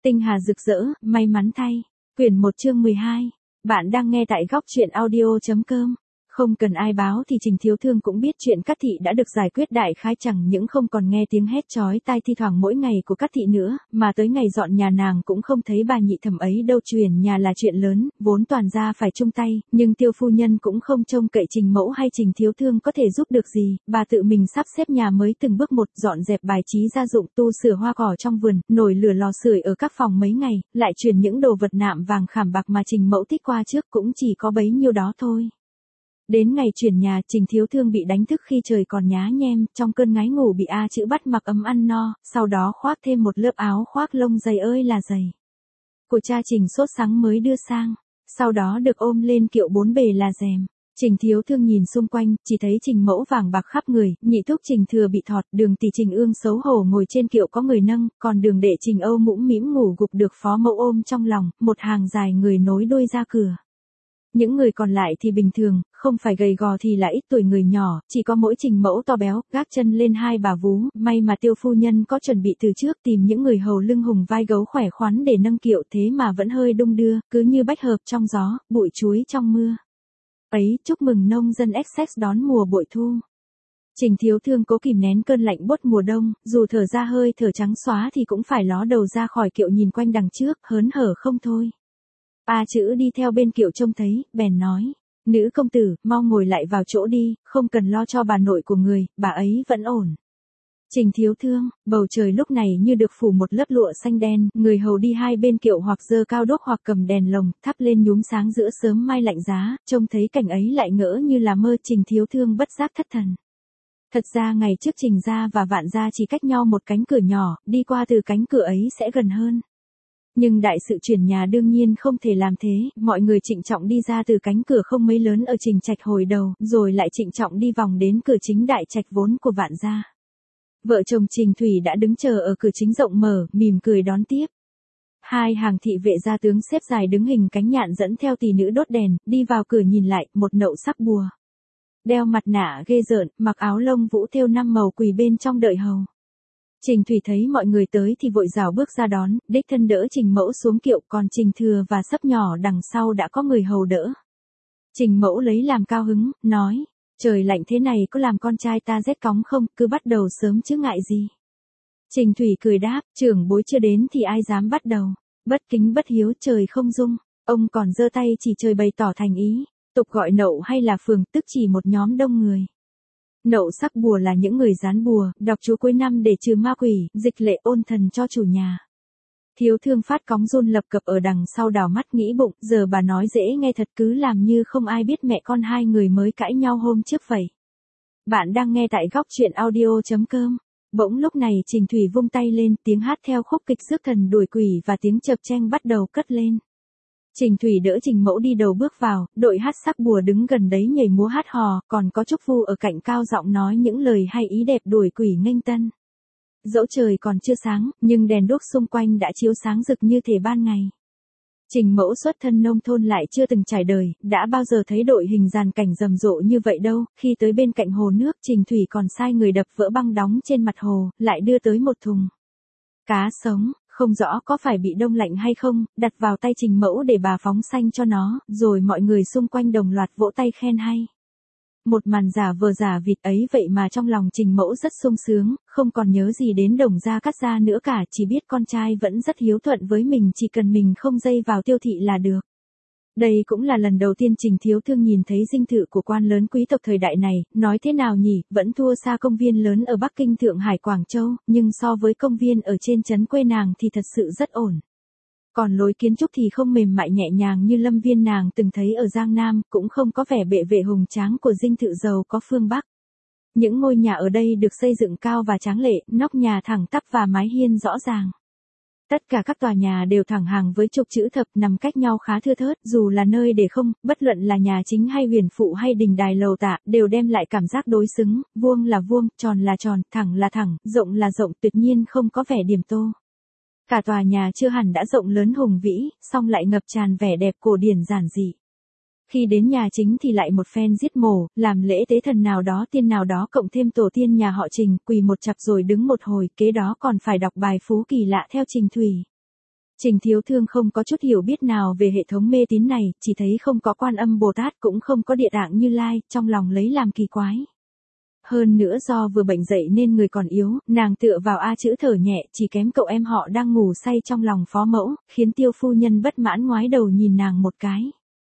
Tinh hà rực rỡ, may mắn thay. Quyển 1 chương 12. Bạn đang nghe tại góc truyện audio.com. Không cần ai báo thì Trình Thiếu Thương cũng biết chuyện Cát Thị đã được giải quyết đại khái, chẳng những không còn nghe tiếng hét chói tai thi thoảng mỗi ngày của Cát Thị nữa, mà tới ngày dọn nhà nàng cũng không thấy bà nhị thẩm ấy đâu. Chuyển nhà là chuyện lớn, vốn toàn gia phải chung tay, nhưng Tiêu phu nhân cũng không trông cậy Trình mẫu hay Trình Thiếu Thương có thể giúp được gì, bà tự mình sắp xếp nhà mới từng bước một, dọn dẹp bài trí gia dụng, tu sửa hoa cỏ trong vườn, nồi lửa lò sưởi ở các phòng mấy ngày, lại chuyển những đồ vật nạm vàng khảm bạc mà Trình mẫu thích qua trước, cũng chỉ có bấy nhiêu đó thôi. Đến ngày chuyển nhà, Trình Thiếu Thương bị đánh thức khi trời còn nhá nhem, trong cơn ngái ngủ bị A Chữ bắt mặc ấm ăn no, sau đó khoác thêm một lớp áo khoác lông dày ơi là dày. Của cha Trình sốt sắng mới đưa sang, sau đó được ôm lên kiệu bốn bề là rèm. Trình Thiếu Thương nhìn xung quanh, chỉ thấy Trình mẫu vàng bạc khắp người, nhị thúc Trình Thừa bị thọt, đường tỷ Trình Ương xấu hổ ngồi trên kiệu có người nâng, còn đường đệ Trình Âu mũm mĩm ngủ gục được phó mẫu ôm trong lòng, một hàng dài người nối đuôi ra cửa. Những người còn lại thì bình thường, không phải gầy gò thì là ít tuổi người nhỏ, chỉ có mỗi Trình mẫu to béo, gác chân lên hai bà vú, may mà Tiêu phu nhân có chuẩn bị từ trước, tìm những người hầu lưng hùng vai gấu khỏe khoắn để nâng kiệu, thế mà vẫn hơi đung đưa, cứ như bách hợp trong gió, bụi chuối trong mưa. Ấy, chúc mừng nông dân Essex đón mùa bội thu. Trình Thiếu Thương cố kìm nén cơn lạnh buốt mùa đông, dù thở ra hơi thở trắng xóa thì cũng phải ló đầu ra khỏi kiệu nhìn quanh đằng trước, hớn hở không thôi. A Chữ đi theo bên kiệu trông thấy, bèn nói, nữ công tử, mau ngồi lại vào chỗ đi, không cần lo cho bà nội của người, bà ấy vẫn ổn. Trình Thiếu Thương, bầu trời lúc này như được phủ một lớp lụa xanh đen, người hầu đi hai bên kiệu hoặc giơ cao đuốc hoặc cầm đèn lồng, thắp lên nhúm sáng giữa sớm mai lạnh giá, trông thấy cảnh ấy lại ngỡ như là mơ. Trình Thiếu Thương bất giác thất thần. Thật ra ngày trước Trình gia và Vạn gia chỉ cách nhau một cánh cửa nhỏ, đi qua từ cánh cửa ấy sẽ gần hơn. Nhưng đại sự chuyển nhà đương nhiên không thể làm thế, mọi người trịnh trọng đi ra từ cánh cửa không mấy lớn ở Trình trạch hồi đầu, rồi lại trịnh trọng đi vòng đến cửa chính đại trạch vốn của Vạn gia. Vợ chồng Trình Thủy đã đứng chờ ở cửa chính rộng mở, mỉm cười đón tiếp. Hai hàng thị vệ gia tướng xếp dài đứng hình cánh nhạn dẫn theo tỷ nữ đốt đèn, đi vào cửa nhìn lại, một nậu sắc bùa. Đeo mặt nạ ghê rợn, mặc áo lông vũ thêu 5 màu quỳ bên trong đợi hầu. Trình Thủy thấy mọi người tới thì vội rảo bước ra đón, đích thân đỡ Trình mẫu xuống kiệu, còn Trình Thừa và Sấp nhỏ đằng sau đã có người hầu đỡ. Trình mẫu lấy làm cao hứng, nói, trời lạnh thế này có làm con trai ta rét cóng không, cứ bắt đầu sớm chứ ngại gì. Trình Thủy cười đáp, trưởng bối chưa đến thì ai dám bắt đầu, bất kính bất hiếu trời không dung, ông còn giơ tay chỉ trời bày tỏ thành ý, tục gọi nậu hay là phường tức chỉ một nhóm đông người. Nậu sắc bùa là những người dán bùa, đọc chú cuối năm để trừ ma quỷ, dịch lệ ôn thần cho chủ nhà. Thiếu Thương phát cóng run lập cập ở đằng sau đảo mắt nghĩ bụng, giờ bà nói dễ nghe thật, cứ làm như không ai biết mẹ con hai người mới cãi nhau hôm trước vậy. Bạn đang nghe tại góc truyện audio.com. Bỗng lúc này Trình Thủy vung tay lên, tiếng hát theo khúc kịch rước thần đuổi quỷ và tiếng chập cheng bắt đầu cất lên. Trình Thủy đỡ Trình mẫu đi đầu bước vào, đội hát sắc bùa đứng gần đấy nhảy múa hát hò, còn có Trúc Phu ở cạnh cao giọng nói những lời hay ý đẹp đuổi quỷ nghênh tân. Dẫu trời còn chưa sáng, nhưng đèn đuốc xung quanh đã chiếu sáng rực như thể ban ngày. Trình mẫu xuất thân nông thôn lại chưa từng trải đời, đã bao giờ thấy đội hình dàn cảnh rầm rộ như vậy đâu. Khi tới bên cạnh hồ nước, Trình Thủy còn sai người đập vỡ băng đóng trên mặt hồ, lại đưa tới một thùng cá sống. Không rõ có phải bị đông lạnh hay không, đặt vào tay Trình mẫu để bà phóng xanh cho nó, rồi mọi người xung quanh đồng loạt vỗ tay khen hay. Một màn giả vờ giả vịt ấy vậy mà trong lòng Trình mẫu rất sung sướng, không còn nhớ gì đến Đồng gia Cát gia nữa cả, chỉ biết con trai vẫn rất hiếu thuận với mình, chỉ cần mình không dây vào Tiêu thị là được. Đây cũng là lần đầu tiên Trình Thiếu Thương nhìn thấy dinh thự của quan lớn quý tộc thời đại này, nói thế nào nhỉ, vẫn thua xa công viên lớn ở Bắc Kinh, Thượng Hải, Quảng Châu, nhưng so với công viên ở trên trấn quê nàng thì thật sự rất ổn. Còn lối kiến trúc thì không mềm mại nhẹ nhàng như lâm viên nàng từng thấy ở Giang Nam, cũng không có vẻ bệ vệ hùng tráng của dinh thự giàu có phương Bắc. Những ngôi nhà ở đây được xây dựng cao và tráng lệ, nóc nhà thẳng tắp và mái hiên rõ ràng. Tất cả các tòa nhà đều thẳng hàng với trục chữ thập, nằm cách nhau khá thưa thớt, dù là nơi để không, bất luận là nhà chính hay huyền phụ hay đình đài lầu tạ, đều đem lại cảm giác đối xứng, vuông là vuông, tròn là tròn, thẳng là thẳng, rộng là rộng, tuyệt nhiên không có vẻ điểm tô. Cả tòa nhà chưa hẳn đã rộng lớn hùng vĩ, song lại ngập tràn vẻ đẹp cổ điển giản dị. Khi đến nhà chính thì lại một phen giết mổ, làm lễ tế thần nào đó tiên nào đó, cộng thêm tổ tiên nhà họ Trình, quỳ một chặp rồi đứng một hồi, kế đó còn phải đọc bài phú kỳ lạ theo Trình Thủy. Trình Thiếu Thương không có chút hiểu biết nào về hệ thống mê tín này, chỉ thấy không có Quan Âm Bồ Tát cũng không có Địa Tạng Như Lai, trong lòng lấy làm kỳ quái. Hơn nữa do vừa bệnh dậy nên người còn yếu, nàng tựa vào A chữ thở nhẹ, chỉ kém cậu em họ đang ngủ say trong lòng phó mẫu, khiến Tiêu phu nhân bất mãn ngoái đầu nhìn nàng một cái.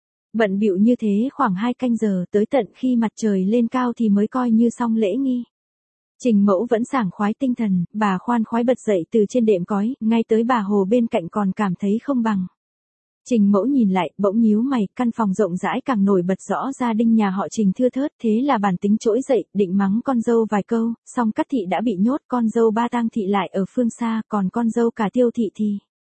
Bận bịu như thế khoảng 2 canh giờ, tới tận khi mặt trời lên cao thì mới coi như xong lễ nghi. Trình Mẫu vẫn sảng khoái tinh thần, bà khoan khoái bật dậy từ trên đệm cói, ngay tới bà Hồ bên cạnh còn cảm thấy không bằng. Trình Mẫu nhìn lại, bỗng nhíu mày, căn phòng rộng rãi càng nổi bật rõ gia đình nhà họ Trình thưa thớt, thế là bản tính trỗi dậy, định mắng con dâu vài câu, song Cát thị đã bị nhốt, con dâu Ba Tang thị lại ở phương xa, còn con dâu cả Tiêu thị thì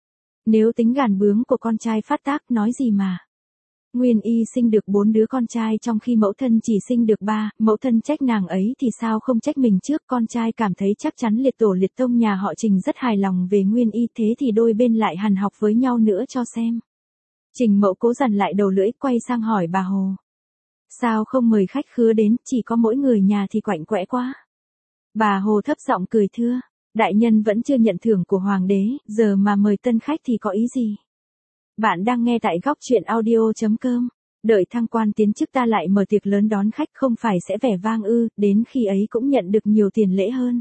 nếu tính gàn bướng của con trai phát tác nói gì mà. Nguyên Y sinh được 4 đứa con trai trong khi mẫu thân chỉ sinh được 3, mẫu thân trách nàng ấy thì sao không trách mình trước, con trai cảm thấy chắc chắn liệt tổ liệt tông nhà họ Trình rất hài lòng về Nguyên Y, thế thì đôi bên lại hàn học với nhau nữa cho xem. Trình Mẫu cố dằn lại đầu lưỡi, quay sang hỏi bà Hồ. Sao không mời khách khứa đến, chỉ có mỗi người nhà thì quạnh quẽ quá. Bà Hồ thấp giọng cười thưa, đại nhân vẫn chưa nhận thưởng của hoàng đế, giờ mà mời tân khách thì có ý gì. Bạn đang nghe tại góc truyện audio.com. Đợi thăng quan tiến chức ta lại mở tiệc lớn đón khách, không phải sẽ vẻ vang ư, đến khi ấy cũng nhận được nhiều tiền lễ hơn.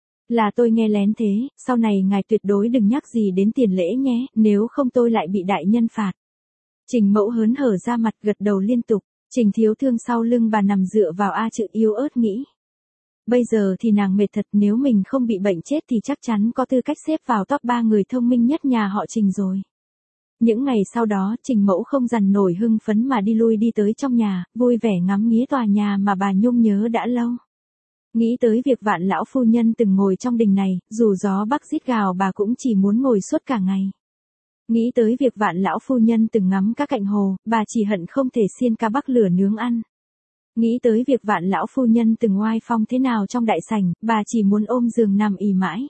Là tôi nghe lén thế, sau này ngài tuyệt đối đừng nhắc gì đến tiền lễ nhé, nếu không tôi lại bị đại nhân phạt. Trình Mẫu hớn hở ra mặt gật đầu liên tục, Trình Thiếu Thương sau lưng bà nằm dựa vào A chữ yếu ớt nghĩ. Bây giờ thì nàng mệt thật, nếu mình không bị bệnh chết thì chắc chắn có tư cách xếp vào top 3 người thông minh nhất nhà họ Trình rồi. Những ngày sau đó, Trình Mẫu không dằn nổi hưng phấn mà đi lui đi tới trong nhà, vui vẻ ngắm nghía tòa nhà mà bà Nhung nhớ đã lâu. Nghĩ tới việc Vạn lão phu nhân từng ngồi trong đình này, dù gió bắc rít gào bà cũng chỉ muốn ngồi suốt cả ngày. Nghĩ tới việc Vạn lão phu nhân từng ngắm các cạnh hồ, bà chỉ hận không thể xiên cá bắc lửa nướng ăn. Nghĩ tới việc Vạn lão phu nhân từng oai phong thế nào trong đại sảnh, bà chỉ muốn ôm giường nằm ì mãi.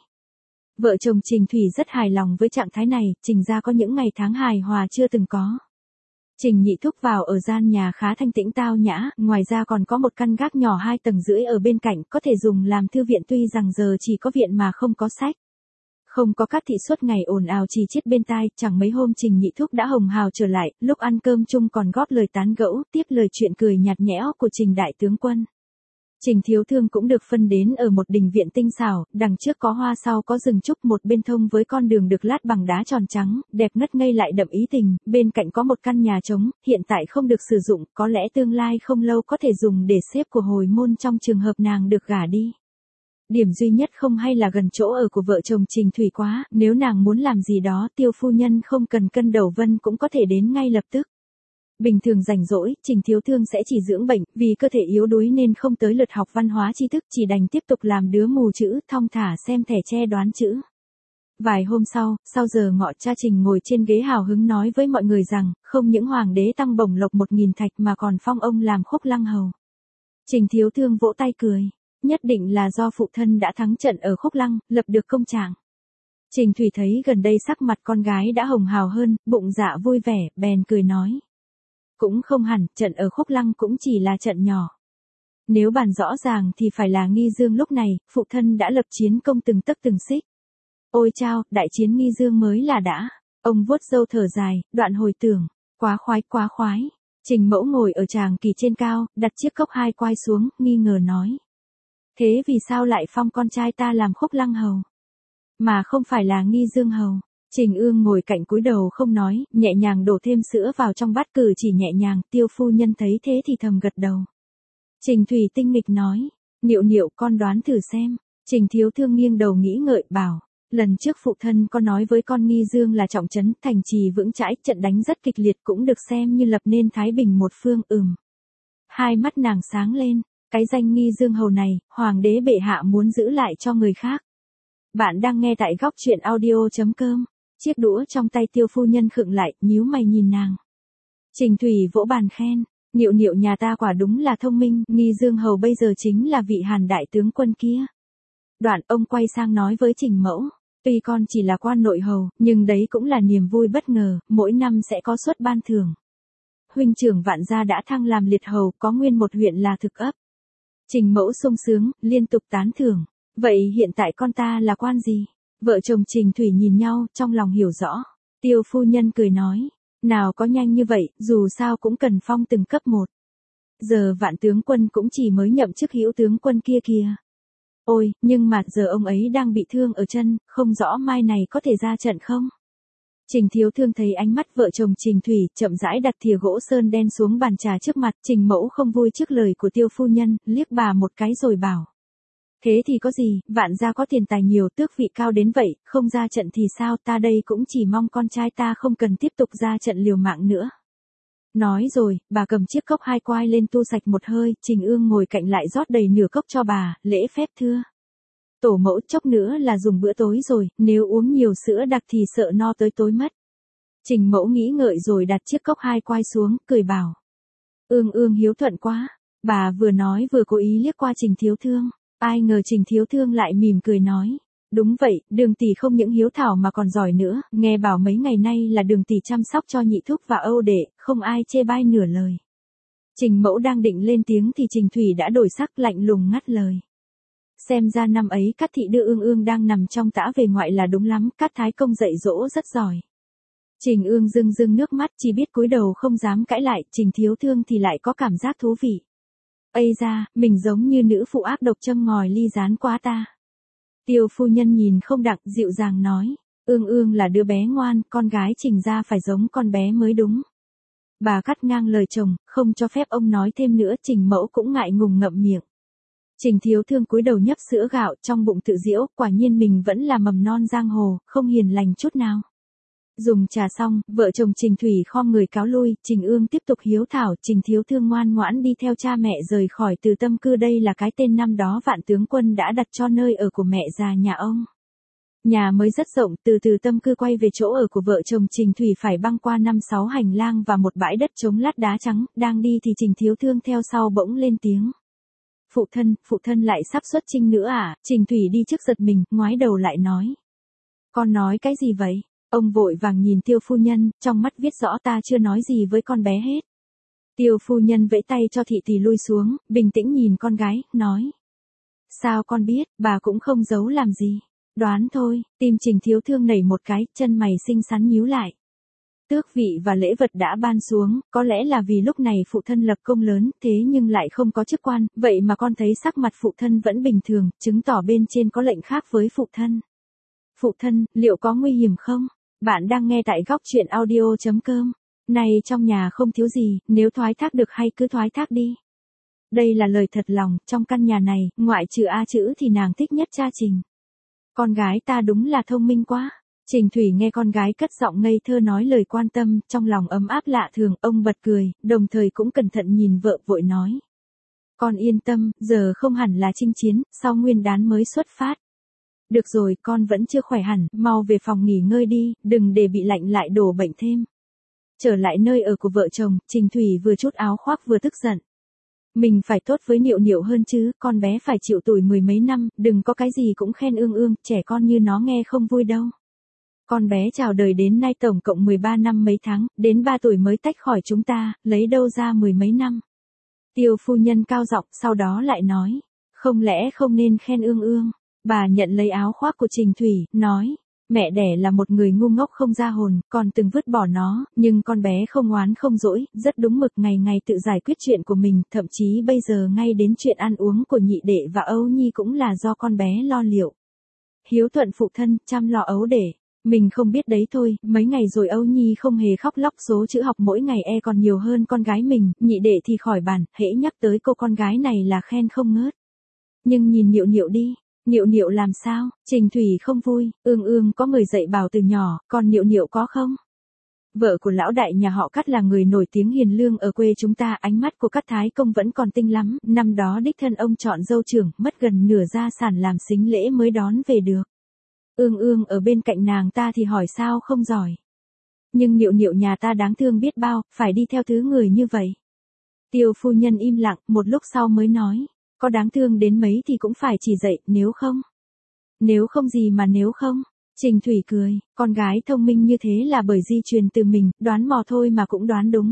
Vợ chồng Trình Thủy rất hài lòng với trạng thái này, Trình gia có những ngày tháng hài hòa chưa từng có. Trình Nhị Thúc vào ở gian nhà khá thanh tĩnh tao nhã, ngoài ra còn có một căn gác nhỏ 2 tầng rưỡi ở bên cạnh, có thể dùng làm thư viện, tuy rằng giờ chỉ có viện mà không có sách. Không có Cát thị suốt ngày ồn ào chỉ chiết bên tai, chẳng mấy hôm Trình Nhị Thúc đã hồng hào trở lại, lúc ăn cơm chung còn góp lời tán gẫu, tiếp lời chuyện cười nhạt nhẽo của Trình đại tướng quân. Trình Thiếu Thương cũng được phân đến ở một đình viện tinh xảo, đằng trước có hoa, sau có rừng trúc, một bên thông với con đường được lát bằng đá tròn trắng, đẹp ngất ngây lại đậm ý tình, bên cạnh có một căn nhà trống, hiện tại không được sử dụng, có lẽ tương lai không lâu có thể dùng để xếp của hồi môn trong trường hợp nàng được gả đi. Điểm duy nhất không hay là gần chỗ ở của vợ chồng Trình Thủy quá, nếu nàng muốn làm gì đó, Tiêu phu nhân không cần cân đầu vân cũng có thể đến ngay lập tức. Bình thường rảnh rỗi, Trình Thiếu Thương sẽ chỉ dưỡng bệnh, vì cơ thể yếu đuối nên không tới lượt học văn hóa tri thức, chỉ đành tiếp tục làm đứa mù chữ, thong thả xem thẻ tre đoán chữ. Vài hôm sau giờ ngọ, cha Trình ngồi trên ghế hào hứng nói với mọi người rằng, không những hoàng đế tăng bổng lộc 1000 thạch mà còn phong ông làm Khúc Lăng hầu. Trình Thiếu Thương vỗ tay cười, nhất định là do phụ thân đã thắng trận ở Khúc Lăng, lập được công trạng. Trình Thủy thấy gần đây sắc mặt con gái đã hồng hào hơn, bụng dạ vui vẻ, bèn cười nói. Cũng không hẳn, trận ở Khúc Lăng cũng chỉ là trận nhỏ. Nếu bàn rõ ràng thì phải là Nghi Dương, lúc này, phụ thân đã lập chiến công từng tấc từng xích. Ôi chao, đại chiến Nghi Dương mới là đã. Ông vuốt râu thở dài, đoạn hồi tưởng, quá khoái. Trình Mẫu ngồi ở tràng kỳ trên cao, đặt chiếc cốc 2 quai xuống, nghi ngờ nói. Thế vì sao lại phong con trai ta làm Khúc Lăng hầu? Mà không phải là Nghi Dương hầu. Trình Ương ngồi cạnh cúi đầu không nói, nhẹ nhàng đổ thêm sữa vào trong bát, cử chỉ nhẹ nhàng, Tiêu phu nhân thấy thế thì thầm gật đầu. Trình Thủy tinh nghịch nói, Niệu con đoán thử xem. Trình Thiếu Thương nghiêng đầu nghĩ ngợi bảo, lần trước phụ thân có nói với con Nghi Dương là trọng trấn, thành trì vững chãi, trận đánh rất kịch liệt, cũng được xem như lập nên thái bình một phương. Hai mắt nàng sáng lên, cái danh Nghi Dương hầu này, hoàng đế bệ hạ muốn giữ lại cho người khác. Bạn đang nghe tại góc truyện audio.com. Chiếc đũa trong tay Tiêu phu nhân khựng lại, nhíu mày nhìn nàng. Trình Thủy vỗ bàn khen, Niệu nhà ta quả đúng là thông minh, Nghi Dương hầu bây giờ chính là vị Hàn đại tướng quân kia. Đoạn ông quay sang nói với Trình Mẫu, tuy con chỉ là quan nội hầu, nhưng đấy cũng là niềm vui bất ngờ, mỗi năm sẽ có suất ban thưởng. Huynh trưởng Vạn gia đã thăng làm liệt hầu, có nguyên một huyện là thực ấp. Trình Mẫu sung sướng, liên tục tán thưởng, vậy hiện tại con ta là quan gì? Vợ chồng Trình Thủy nhìn nhau, trong lòng hiểu rõ. Tiêu phu nhân cười nói, nào có nhanh như vậy, dù sao cũng cần phong từng cấp một. Giờ Vạn tướng quân cũng chỉ mới nhậm chức hữu tướng quân kia kìa. Ôi, nhưng mà giờ ông ấy đang bị thương ở chân, không rõ mai này có thể ra trận không? Trình Thiếu Thương thấy ánh mắt vợ chồng Trình Thủy, chậm rãi đặt thìa gỗ sơn đen xuống bàn trà trước mặt, Trình Mẫu không vui trước lời của Tiêu phu nhân, liếc bà một cái rồi bảo. Thế thì có gì, Vạn gia có tiền tài nhiều, tước vị cao đến vậy, không ra trận thì sao, ta đây cũng chỉ mong con trai ta không cần tiếp tục ra trận liều mạng nữa. Nói rồi, bà cầm chiếc cốc hai quai lên tu sạch một hơi, Trình Ương ngồi cạnh lại rót đầy nửa cốc cho bà, lễ phép thưa. Tổ mẫu, chốc nữa là dùng bữa tối rồi, nếu uống nhiều sữa đặc thì sợ no tới tối mất. Trình Mẫu nghĩ ngợi rồi đặt chiếc cốc hai quai xuống, cười bảo. Ương hiếu thuận quá. Bà vừa nói vừa cố ý liếc qua Trình Thiếu Thương. Ai ngờ Trình Thiếu Thương lại mỉm cười nói. Đúng vậy, Đường tỷ không những hiếu thảo mà còn giỏi nữa, nghe bảo mấy ngày nay là Đường tỷ chăm sóc cho nhị thúc và Âu đệ, không ai chê bai nửa lời. Trình Mẫu đang định lên tiếng thì Trình Thủy đã đổi sắc, lạnh lùng ngắt lời. Xem ra năm ấy Cát thị đưa Ương đang nằm trong tã về ngoại là đúng lắm, Cát thái công dạy dỗ rất giỏi. Trình Ương rưng rưng nước mắt, chỉ biết cúi đầu không dám cãi lại, Trình Thiếu Thương thì lại có cảm giác thú vị. Ây da, mình giống như nữ phụ ác độc châm ngòi ly gián quá ta. Tiêu phu nhân nhìn không đặng, dịu dàng nói, Ương là đứa bé ngoan, con gái Trình gia phải giống con bé mới đúng. Bà cắt ngang lời chồng, không cho phép ông nói thêm nữa, Trình Mẫu cũng ngại ngùng ngậm miệng. Trình Thiếu Thương cúi đầu nhấp sữa gạo, trong bụng tự giễu, quả nhiên mình vẫn là mầm non giang hồ, không hiền lành chút nào. Dùng trà xong, vợ chồng Trình Thủy khom người cáo lui, Trình Ương tiếp tục hiếu thảo, Trình Thiếu Thương ngoan ngoãn đi theo cha mẹ rời khỏi Từ Tâm Cư, đây là cái tên năm đó Vạn tướng quân đã đặt cho nơi ở của mẹ già nhà ông. Nhà mới rất rộng, từ Từ Tâm Cư quay về chỗ ở của vợ chồng Trình Thủy phải băng qua 5-6 hành lang và một bãi đất trống lát đá trắng, đang đi thì Trình Thiếu Thương theo sau bỗng lên tiếng. Phụ thân lại sắp xuất chinh nữa à? Trình Thủy đi trước giật mình, ngoái đầu lại nói. Con nói cái gì vậy? Ông vội vàng nhìn Tiêu phu nhân, trong mắt viết rõ ta chưa nói gì với con bé hết. Tiêu phu nhân vẫy tay cho thị tỷ lui xuống, bình tĩnh nhìn con gái, nói. Sao con biết, bà cũng không giấu làm gì. Đoán thôi, tim Trình Thiếu Thương nảy một cái, chân mày xinh xắn nhíu lại. Tước vị và lễ vật đã ban xuống, có lẽ là vì lúc này phụ thân lập công lớn, thế nhưng lại không có chức quan, vậy mà con thấy sắc mặt phụ thân vẫn bình thường, chứng tỏ bên trên có lệnh khác với phụ thân. Phụ thân, liệu có nguy hiểm không? Bạn đang nghe tại góc truyện audio.com. Này trong nhà không thiếu gì, nếu thoái thác được hay cứ thoái thác đi. Đây là lời thật lòng, trong căn nhà này, ngoại trừ A Chữ thì nàng thích nhất cha Trình. Con gái ta đúng là thông minh quá. Trình Thủy nghe con gái cất giọng ngây thơ nói lời quan tâm, trong lòng ấm áp lạ thường, ông bật cười, đồng thời cũng cẩn thận nhìn vợ vội nói. Con yên tâm, giờ không hẳn là chinh chiến, sau Nguyên đán mới xuất phát. Được rồi, con vẫn chưa khỏe hẳn, mau về phòng nghỉ ngơi đi, đừng để bị lạnh lại đổ bệnh thêm. Trở lại nơi ở của vợ chồng, Trình Thủy vừa trút áo khoác vừa tức giận. Mình phải tốt với Niệu hơn chứ, con bé phải chịu tủi 10 mấy năm, đừng có cái gì cũng khen Ương, trẻ con như nó nghe không vui đâu. Con bé chào đời đến nay tổng cộng 13 năm mấy tháng, đến 3 tuổi mới tách khỏi chúng ta, lấy đâu ra 10 mấy năm. Tiêu phu nhân cao giọng, sau đó lại nói, không lẽ không nên khen Ương. Bà nhận lấy áo khoác của Trình Thủy, nói, mẹ đẻ là một người ngu ngốc không ra hồn, còn từng vứt bỏ nó, nhưng con bé không oán không dỗi, rất đúng mực, ngày ngày tự giải quyết chuyện của mình, thậm chí bây giờ ngay đến chuyện ăn uống của nhị đệ và Âu Nhi cũng là do con bé lo liệu. Hiếu thuận phụ thân, chăm lo ấu đệ. Mình không biết đấy thôi, mấy ngày rồi Âu Nhi không hề khóc lóc, số chữ học mỗi ngày còn nhiều hơn con gái mình, nhị đệ thì khỏi bàn, hễ nhắc tới cô con gái này là khen không ngớt. Nhưng nhìn Niệu đi. Niệu làm sao? Trình Thủy không vui, Ương có người dạy bảo từ nhỏ, còn Niệu có không? Vợ của lão đại nhà họ Cát là người nổi tiếng hiền lương ở quê chúng ta, ánh mắt của Cát thái công vẫn còn tinh lắm, năm đó đích thân ông chọn dâu trưởng, mất gần nửa gia sản làm sính lễ mới đón về được. Ương ở bên cạnh nàng ta thì hỏi sao không giỏi. Nhưng Niệu nhà ta đáng thương biết bao, phải đi theo thứ người như vậy. Tiêu phu nhân im lặng, một lúc sau mới nói. Có đáng thương đến mấy thì cũng phải chỉ dạy, nếu không. Nếu không gì mà nếu không. Trình Thủy cười, con gái thông minh như thế là bởi di truyền từ mình, đoán mò thôi mà cũng đoán đúng.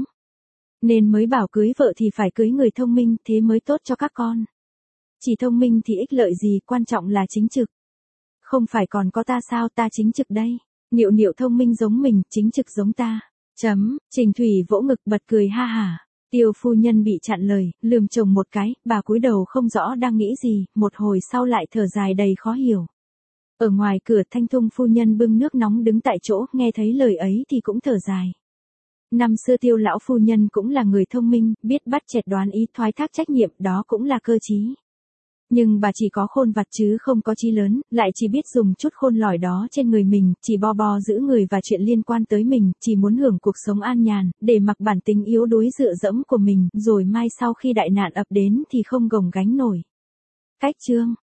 Nên mới bảo cưới vợ thì phải cưới người thông minh, thế mới tốt cho các con. Chỉ thông minh thì ích lợi gì, quan trọng là chính trực. Không phải còn có ta sao, ta chính trực đây. Niệu niệu thông minh giống mình, chính trực giống ta. Trình Thủy vỗ ngực bật cười ha hả. Tiêu phu nhân bị chặn lời, lườm chồng một cái, bà cúi đầu không rõ đang nghĩ gì, một hồi sau lại thở dài đầy khó hiểu. Ở ngoài cửa Thanh Thung phu nhân bưng nước nóng đứng tại chỗ, nghe thấy lời ấy thì cũng thở dài. Năm xưa Tiêu lão phu nhân cũng là người thông minh, biết bắt chẹt đoán ý, thoái thác trách nhiệm, đó cũng là cơ trí. Nhưng bà chỉ có khôn vặt chứ không có trí lớn, lại chỉ biết dùng chút khôn lỏi đó trên người mình, chỉ bo giữ người và chuyện liên quan tới mình, chỉ muốn hưởng cuộc sống an nhàn, để mặc bản tính yếu đuối dựa dẫm của mình, rồi mai sau khi đại nạn ập đến thì không gồng gánh nổi. Cách chương